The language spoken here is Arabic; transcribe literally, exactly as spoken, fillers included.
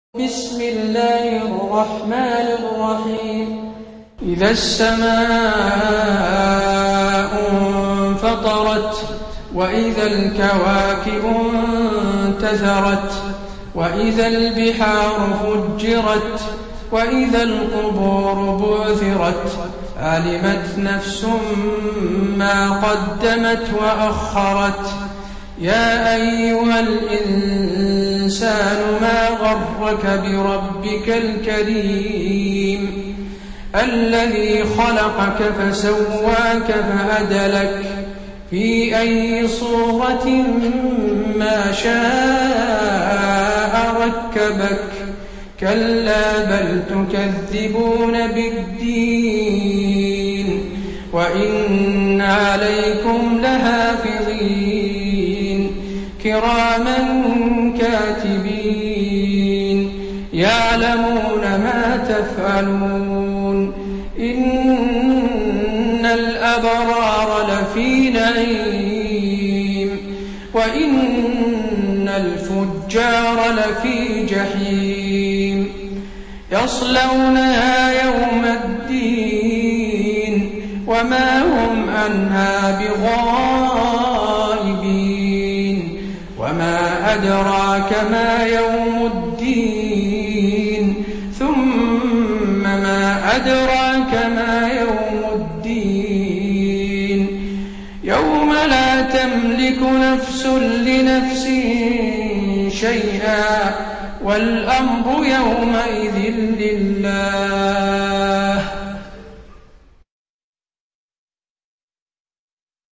بسم الله الرحمن الرحيم إذا السماء انفطرت وإذا الكواكب انتثرت وإذا البحار فجرت وإذا القبور بعثرت علمت نفس ما قدمت وأخرت يا أيها الإنسان ما غرك بربك الكريم الذي خلقك فسواك فعدلك في أي صورة ما شاء ركبك كلا بل تكذبون بالدين وإن عليكم لحافظين كراما كاتبين يعلمون ما تفعلون إن الأبرار لفي نعيم وإن الفجار لفي جحيم يصلونها يوم الدين وما هم عنها بغائبين وما أدراك ما يوم الدين ثم ما أدراك ما يوم الدين يوم لا تملك نفس لنفس شيئا والأمر يومئذ لله